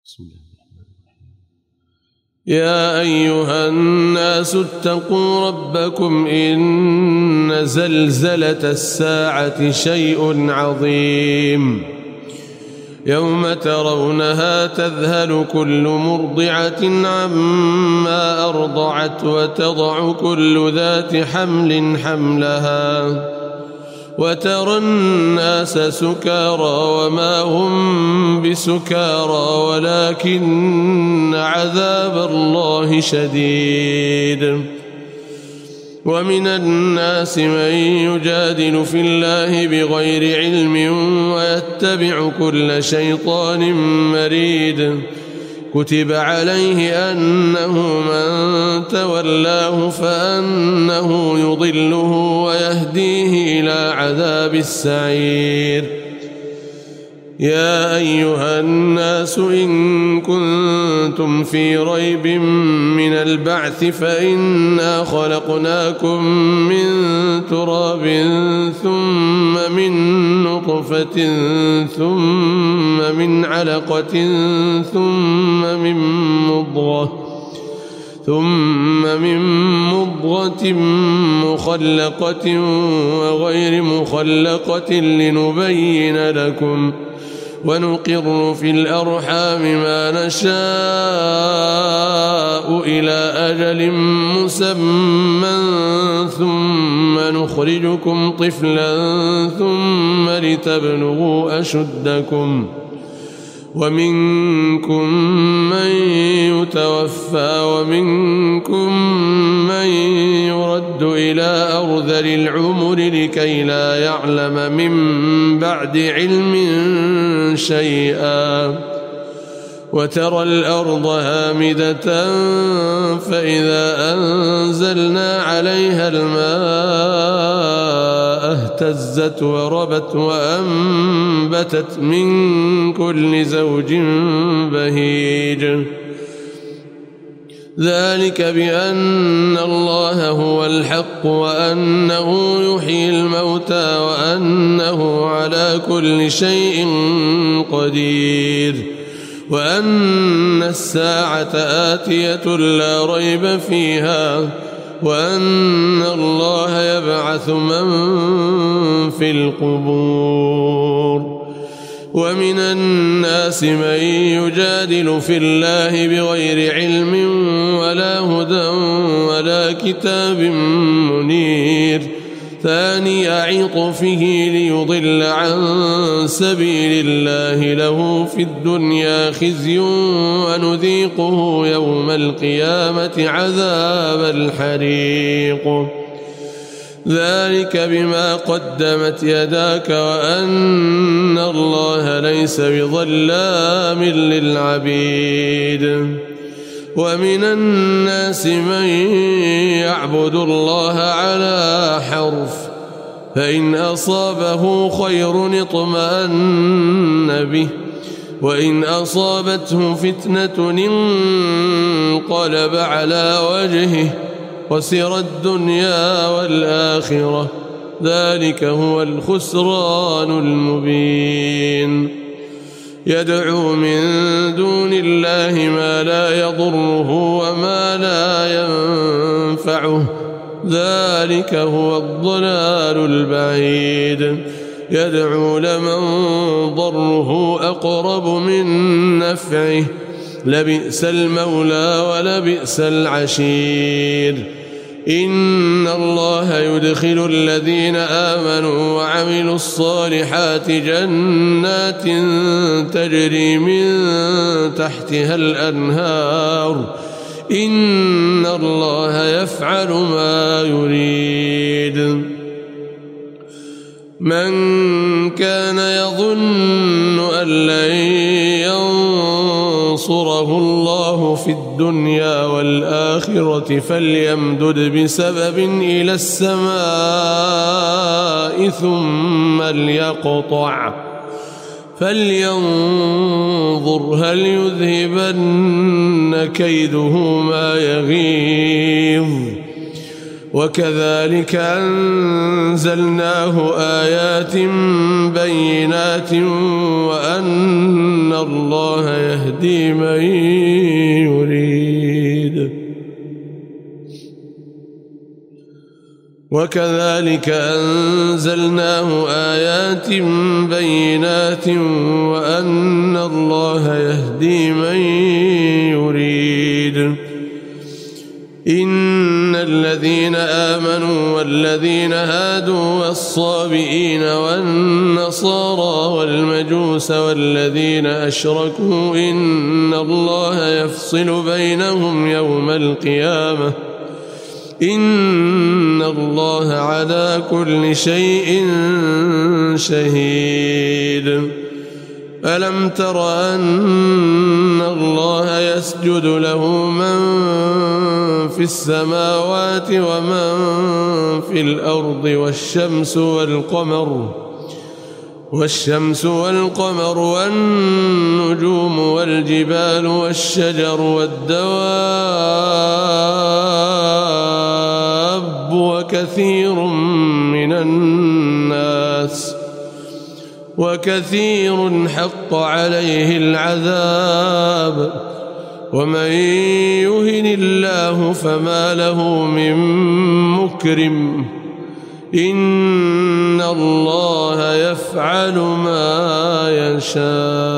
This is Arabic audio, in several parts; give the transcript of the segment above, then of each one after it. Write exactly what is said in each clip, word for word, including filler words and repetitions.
بسم الله الرحمن الرحيم. يا أيها الناس اتقوا ربكم إن زلزلة الساعة شيء عظيم يوم ترونها تذهل كل مرضعة عما أرضعت وتضع كل ذات حمل حملها وترى الناس سكارى وما هم بسكارى ولكن عذاب الله شديد. ومن الناس من يجادل في الله بغير علم ويتبع كل شيطان مريد كتب عليه أنه من تولاه فأنه يضله ويهديه إلى عذاب السعير. يا أيها الناس إن كنتم في ريب من البعث فإنا خلقناكم من تراب ثم من نطفة ثم من علقة ثم من مضغة ثم من مضغة مخلقة وغير مخلقة لنبين لكم ونقر في الأرحام ما نشاء إلى أجل مسمى ثم نخرجكم طفلا ثم لتبلغوا أشدكم ومنكم من يتوفى ومنكم من يرد إلى أرذل العمر لكي لا يعلم من بعد علم شيئا. وترى الأرض هامدة فإذا أنزلنا عليها الماء اهتزت وربت وأنبتت من كل زوج بهيج. ذلك بأن الله هو الحق وأنه يحيي الموتى وأنه على كل شيء قدير وأن الساعة آتية لا ريب فيها وأن الله يبعث من في القبور. ومن الناس من يجادل في الله بغير علم ولا هدى ولا كتاب منير ثاني عطفه ليضل عن سبيل الله له في الدنيا خزي ونذيقه يوم القيامة عذاب الحريق. ذلك بما قدمت يداك وأن الله ليس بظلام للعبيد. ومن الناس من يعبد الله على حرف فإن أصابه خير اطمأن به وإن أصابته فتنة انقلب على وجهه خسر الدنيا والآخرة ذلك هو الخسران المبين. يدعو من دون الله ما لا يضره وما لا ينفعه ذلك هو الضلال البعيد. يدعو لمن ضره أقرب من نفعه لبئس المولى ولبئس العشير. إن الله يدخل الذين آمنوا وعملوا الصالحات جنات تجري من تحتها الأنهار إن الله يفعل ما يريد. من كان يظن أن لن ينصره الله في الدنيا والآخرة فليمدد بسبب إلى السماء ثم ليقطع فلينظر هل يذهبن كيده ما يغيظ وكذلك أنزلناه آيات بينات وأن الله يهدي من يريد وكذلك أنزلناه آيات بينات وأن الله يهدي من يريد إن الذين آمنوا والذين هادوا والصابئين والنصارى والمجوس والذين أشركوا إن الله يفصل بينهم يوم القيامة إن الله على كل شيء شهيد ألم تر أن الله يسجد له من في السماوات ومن في الأرض والشمس والقمر والشمس والقمر والنجوم والجبال والشجر والدواب وكثير من الناس وكثير حق عليه العذاب ومن يهن الله فما له من مكرم إن الله يفعل ما يشاء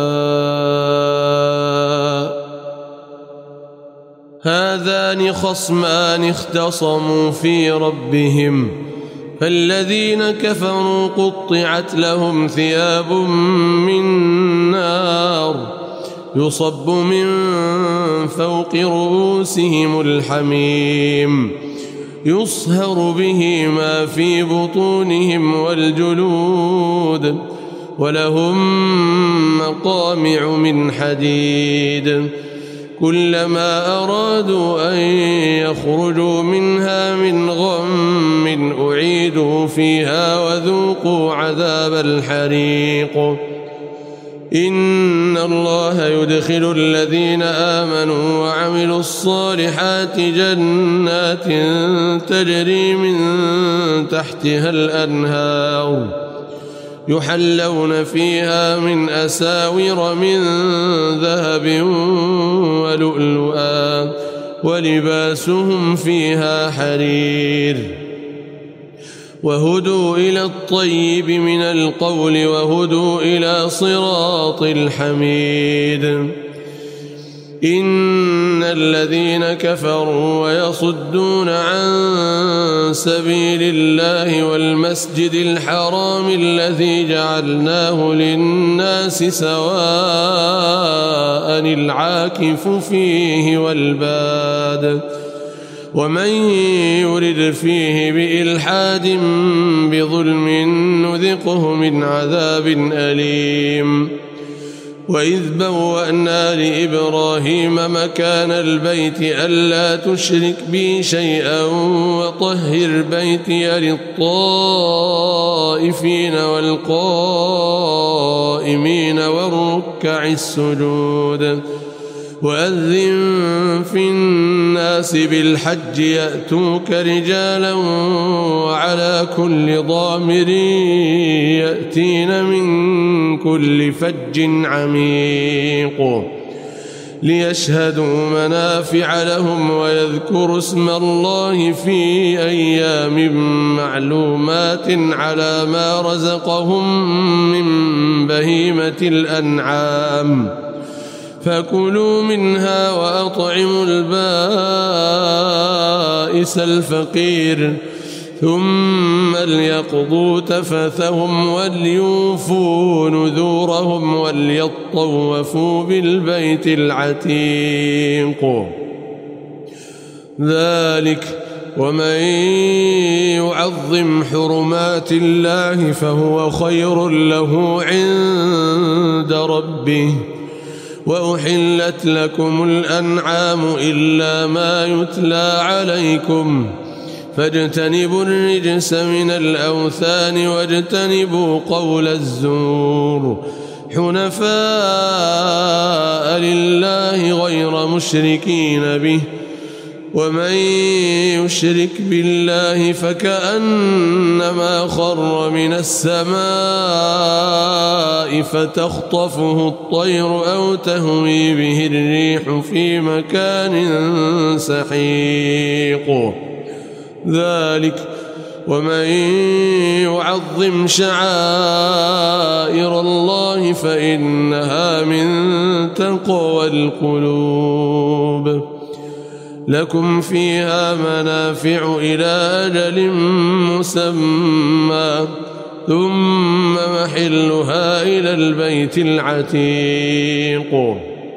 هذان خصمان اختصموا في ربهم فالذين كفروا قطعت لهم ثياب من نار يصب من فوق رؤوسهم الحميم يصهر به ما في بطونهم والجلود ولهم مقامع من حديد كلما أرادوا أن يخرجوا منها من غم أعيدوا فيها وذوقوا عذاب الحريق إن الله يدخل الذين آمنوا وعملوا الصالحات جنات تجري من تحتها الأنهار يحلون فيها من أساور من ذهب ولؤلؤا ولباسهم فيها حرير وهدوا إلى الطيب من القول وهدوا إلى صراط الحميد إن الذين كفروا ويصدون عن سبيل الله والمسجد الحرام الذي جعلناه للناس سواء العاكف فيه والباد ومن يرد فيه بإلحاد بظلم نذقه من عذاب أليم وإذ بوأنا لإبراهيم مكان البيت ألا تشرك بي شيئا وطهر بيتي للطائفين والقائمين والركع السجود وأذن في الناس بالحج يأتوك رجالا وعلى كل ضامر يأتين من كل فج عميق ليشهدوا منافع لهم ويذكروا اسم الله في أيام معلومات على ما رزقهم من بهيمة الأنعام فكلوا منها وأطعموا البائس الفقير ثم ليقضوا تفثهم وليوفوا نذورهم وليطوفوا بالبيت العتيق ذلك ومن يعظم حرمات الله فهو خير له عند ربه وأحلت لكم الأنعام إلا ما يتلى عليكم فاجتنبوا الرجس من الأوثان واجتنبوا قول الزور حنفاء لله غير مشركين به ومن يشرك بالله فكأنما خر من السماء فتخطفه الطير أو تهوي به الريح في مكان سحيق. ذلك ومن يعظم شعائر الله فإنها من تقوى القلوب. لكم فيها منافع إلى أجل مسمى ثم محلها إلى البيت العتيق.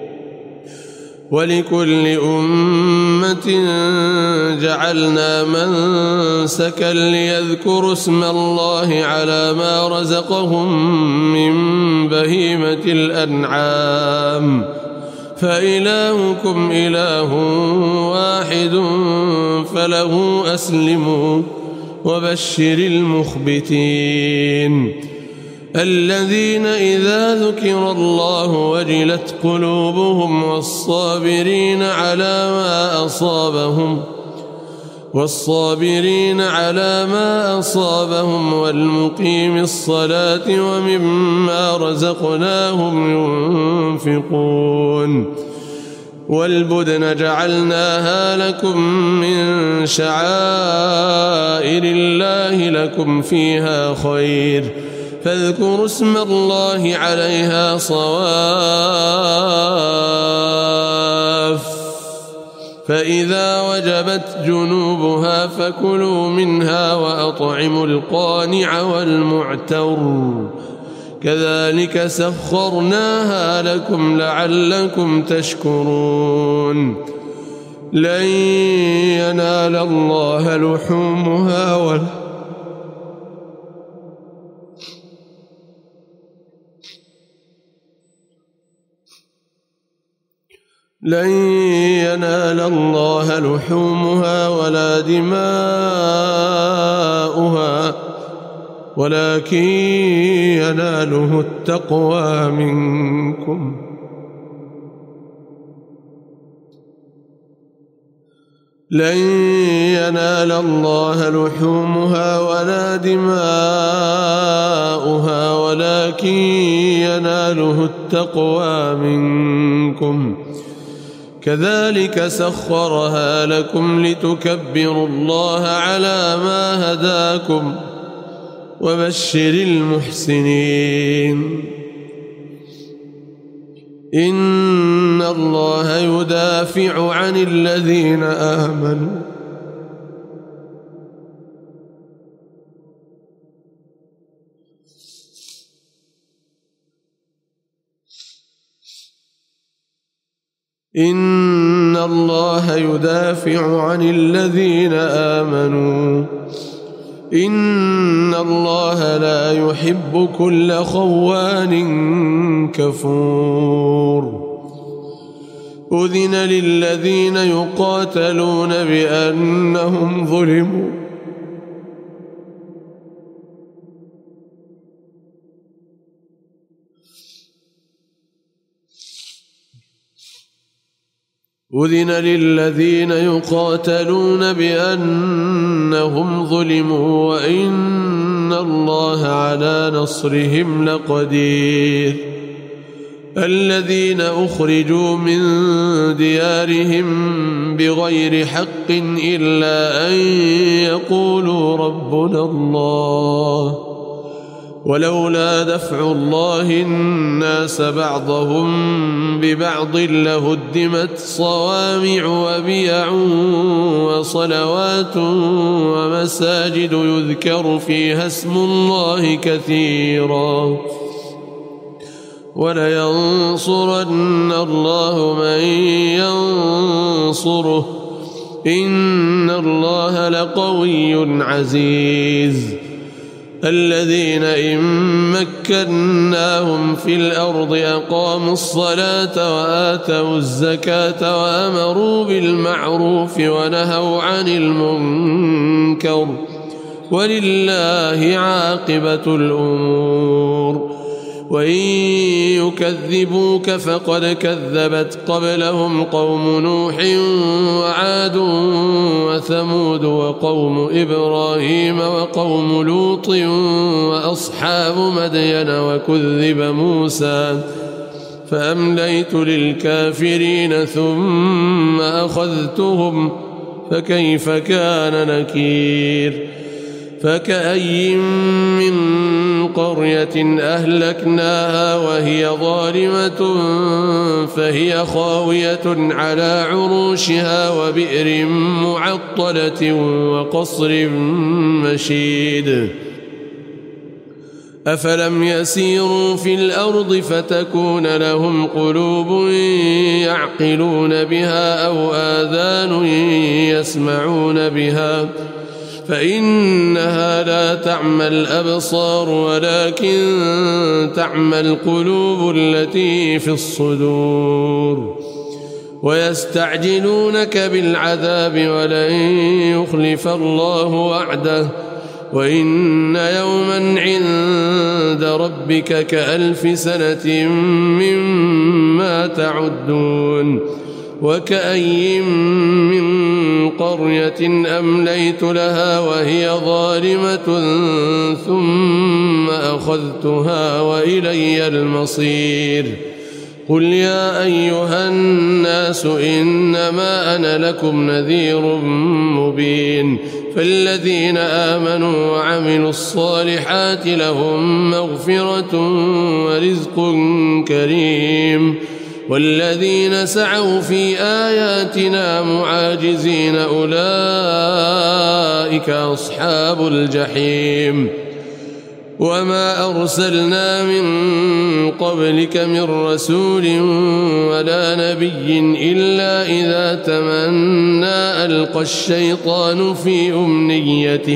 ولكل أمة جعلنا منسكا ليذكروا اسم الله على ما رزقهم من بهيمة الأنعام فإلهكم إله واحد فله أسلموا وبشر المخبتين الذين إذا ذكر الله وجلت قلوبهم والصابرين على ما أصابهم والصابرين على ما أصابهم والمقيم الصلاة ومما رزقناهم ينفقون. والبدن جعلناها لكم من شعائر الله لكم فيها خير فاذكروا اسم الله عليها صواف فإذا وجبت جنوبها فكلوا منها وأطعموا القانع والمعتر كذلك سخرناها لكم لعلكم تشكرون. لن ينال الله لحومها ولا لن ينال الله لحومها ولا دماؤها ولكن يناله التقوى منكم. لن ينال الله لحومها ولا دماؤها ولكن يناله التقوى منكم. كذلك سخرها لكم لتكبروا الله على ما هداكم وبشر المحسنين. إن الله يدافع عن الذين آمنوا إن الله يدافع عن الذين آمنوا إن الله لا يحب كل خوان كفور. أذن للذين يقاتلون بأنهم ظلموا أذن للذين يقاتلون بأنهم ظلموا وإن الله على نصرهم لقدير. الذين أخرجوا من ديارهم بغير حق إلا أن يقولوا ربنا الله ولولا دفع الله الناس بعضهم ببعض لهدمت صوامع وبيع وصلوات ومساجد يذكر فيها اسم الله كثيرا ولينصرن الله من ينصره إن الله لقوي عزيز. الذين إن مكناهم في الأرض أقاموا الصلاة وآتوا الزكاة وأمروا بالمعروف ونهوا عن المنكر ولله عاقبة الأمور. وإن يكذبوك فقد كذبت قبلهم قوم نوح وعاد وثمود وقوم إبراهيم وقوم لوط وأصحاب مدين وكذب موسى فأمليت للكافرين ثم أخذتهم فكيف كان نكير فكأي من قرية أهلكناها وهي ظالمة فهي خاوية على عروشها وبئر معطلة وقصر مشيد أفلم يسيروا في الأرض فتكون لهم قلوب يعقلون بها أو آذان يسمعون بها فإنها لا تعمى الأبصار ولكن تعمى القلوب التي في الصدور ويستعجلونك بالعذاب ولن يخلف الله وعده وإن يوما عند ربك كألف سنة مما تعدون وكأي من قرية أمليت لها وهي ظالمة ثم أخذتها وإلي المصير قل يا أيها الناس إنما أنا لكم نذير مبين فالذين آمنوا وعملوا الصالحات لهم مغفرة ورزق كريم والذين سعوا في آياتنا معاجزين أولئك أصحاب الجحيم وما أرسلنا من قبلك من رسول ولا نبي إلا إذا تمنى ألقى الشيطان في أمنيته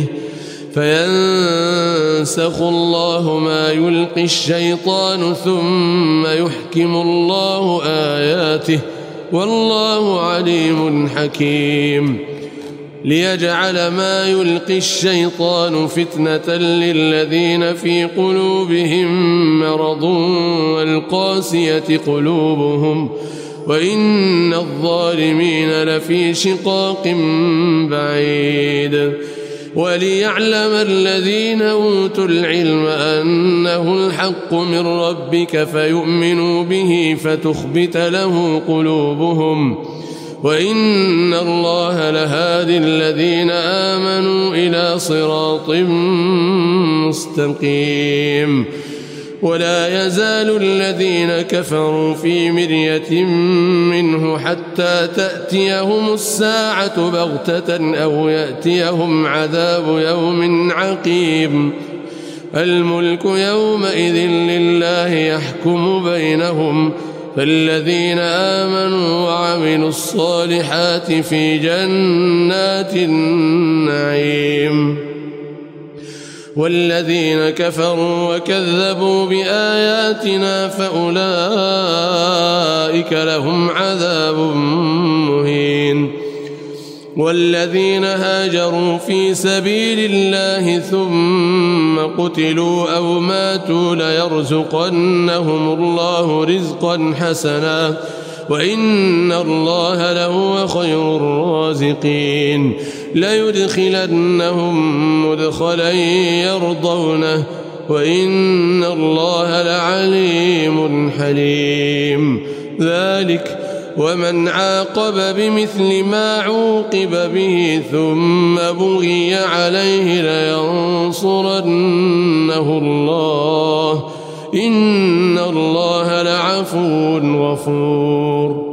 فينسخ الله ما يلقي الشيطان ثم يحكم الله آياته والله عليم حكيم ليجعل ما يلقي الشيطان فتنة للذين في قلوبهم مرض والقاسية قلوبهم وإن الظالمين لفي شقاق بعيد وليعلم الذين أوتوا العلم أنه الحق من ربك فيؤمنوا به فتخبت له قلوبهم وإن الله لهادي الذين آمنوا إلى صراط مستقيم ولا يزال الذين كفروا في مرية منه حتى تأتيهم الساعة بغتة أو يأتيهم عذاب يوم عقيم الملك يومئذ لله يحكم بينهم فالذين آمنوا وعملوا الصالحات في جنات النعيم والذين كفروا وكذبوا بآياتنا فأولئك لهم عذاب مهين والذين هاجروا في سبيل الله ثم قتلوا أو ماتوا ليرزقنهم الله رزقا حسنا وإن الله لهو خير الرازقين ليدخلنهم مدخلا يرضونه وإن الله لعليم حليم ذلك ومن عاقب بمثل ما عوقب به ثم بغي عليه لينصرنه الله إن الله لعفو غفور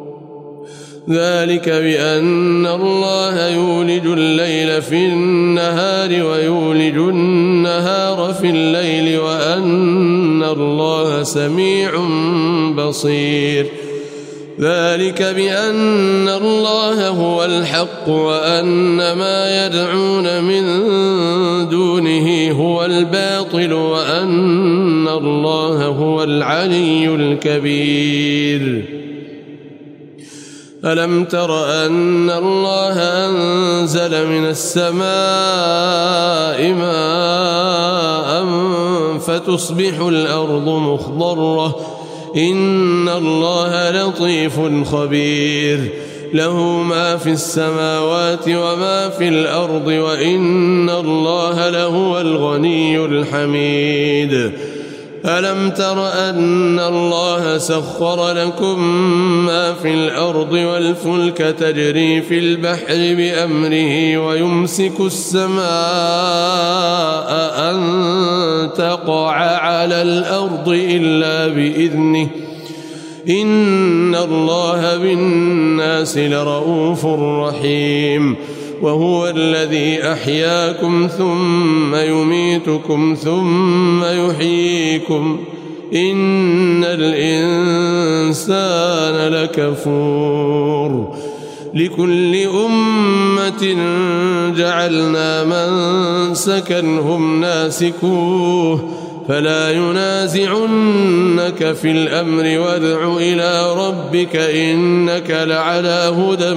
ذلك بأن الله يولج الليل في النهار ويولج النهار في الليل وأن الله سميع بصير ذلك بأن الله هو الحق وأن ما يدعون من دونه هو الباطل وأن الله هو العلي الكبير ألم تر أن الله أنزل من السماء ماء فتصبح الأرض مخضرة إن الله لطيف خبير له ما في السماوات وما في الأرض وإن الله لهو الغني الحميد ألم تر أن الله سخر لكم ما في الأرض والفلك تجري في البحر بأمره ويمسك السماء أن تقع على الأرض إلا بإذنه إن الله بالناس لرؤوف رحيم وهو الذي أحياكم ثم يميتكم ثم يحييكم إن الإنسان لكفور لكل أمة جعلنا منسكا هم ناسكوه فلا ينازعنك في الأمر وادع إلى ربك إنك لعلى هدى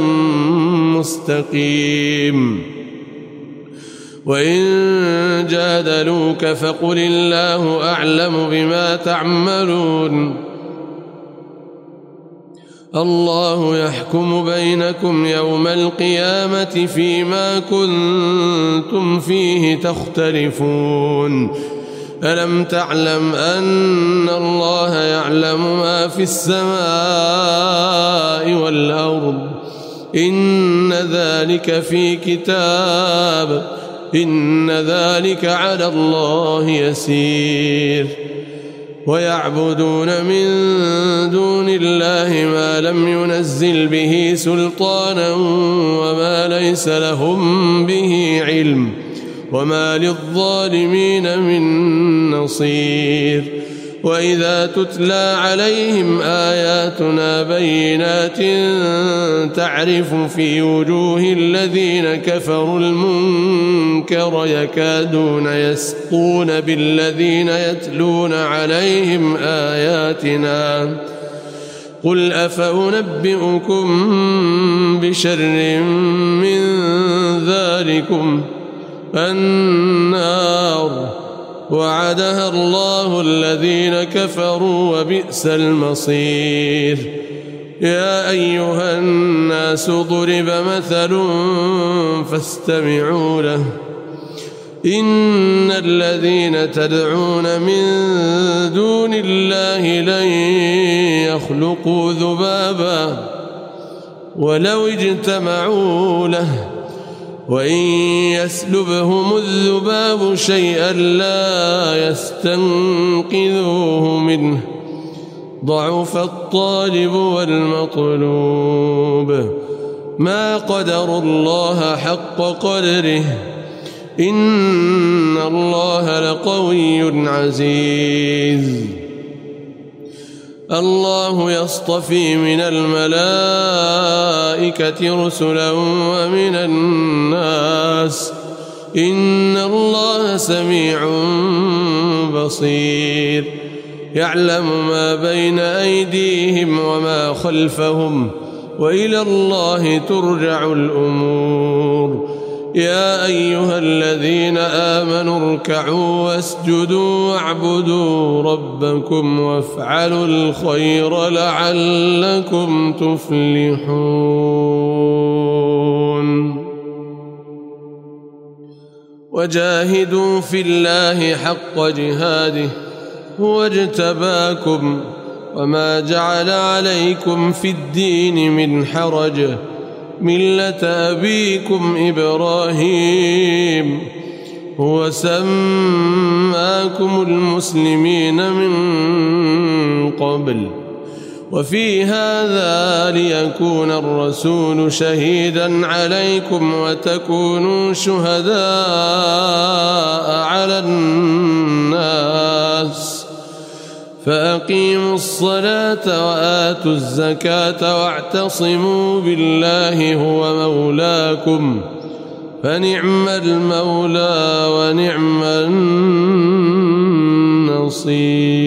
مستقيم وإن جادلوك فقل الله أعلم بما تعملون الله يحكم بينكم يوم القيامة فيما كنتم فيه تختلفون ألم تعلم أن الله يعلم ما في السماء والأرض إن ذلك في كتاب إن ذلك على الله يسير ويعبدون من دون الله ما لم ينزل به سلطانا وما ليس لهم به علم وما للظالمين من نصير وإذا تتلى عليهم آياتنا بينات تعرف في وجوه الذين كفروا المنكر يكادون يسقون بالذين يتلون عليهم آياتنا قل أفأنبئكم بشر من ذلكم النار وعدها الله الذين كفروا وبئس المصير يا أيها الناس ضرب مثل فاستمعوا له إن الذين تدعون من دون الله لن يخلقوا ذبابا ولو اجتمعوا له وإن يسلبهم الذباب شيئا لا يستنقذوه منه ضعف الطالب والمطلوب ما قدروا الله حق قدره إن الله لقوي عزيز الله يصطفي من الملائكة رسلا ومن الناس إن الله سميع بصير يعلم ما بين أيديهم وما خلفهم وإلى الله ترجع الأمور يا أيها الذين آمنوا اركعوا واسجدوا واعبدوا ربكم وافعلوا الخير لعلكم تفلحون وجاهدوا في الله حق جهاده هو اجتباكم وما جعل عليكم في الدين من حرج ملة أبيكم إبراهيم هو سماكم المسلمين من قبل وفي هذا ليكون الرسول شهيدا عليكم وتكونوا شهداء على الناس فأقيموا الصلاة وآتوا الزكاة واعتصموا بالله هو مولاكم فنعم المولى ونعم النصير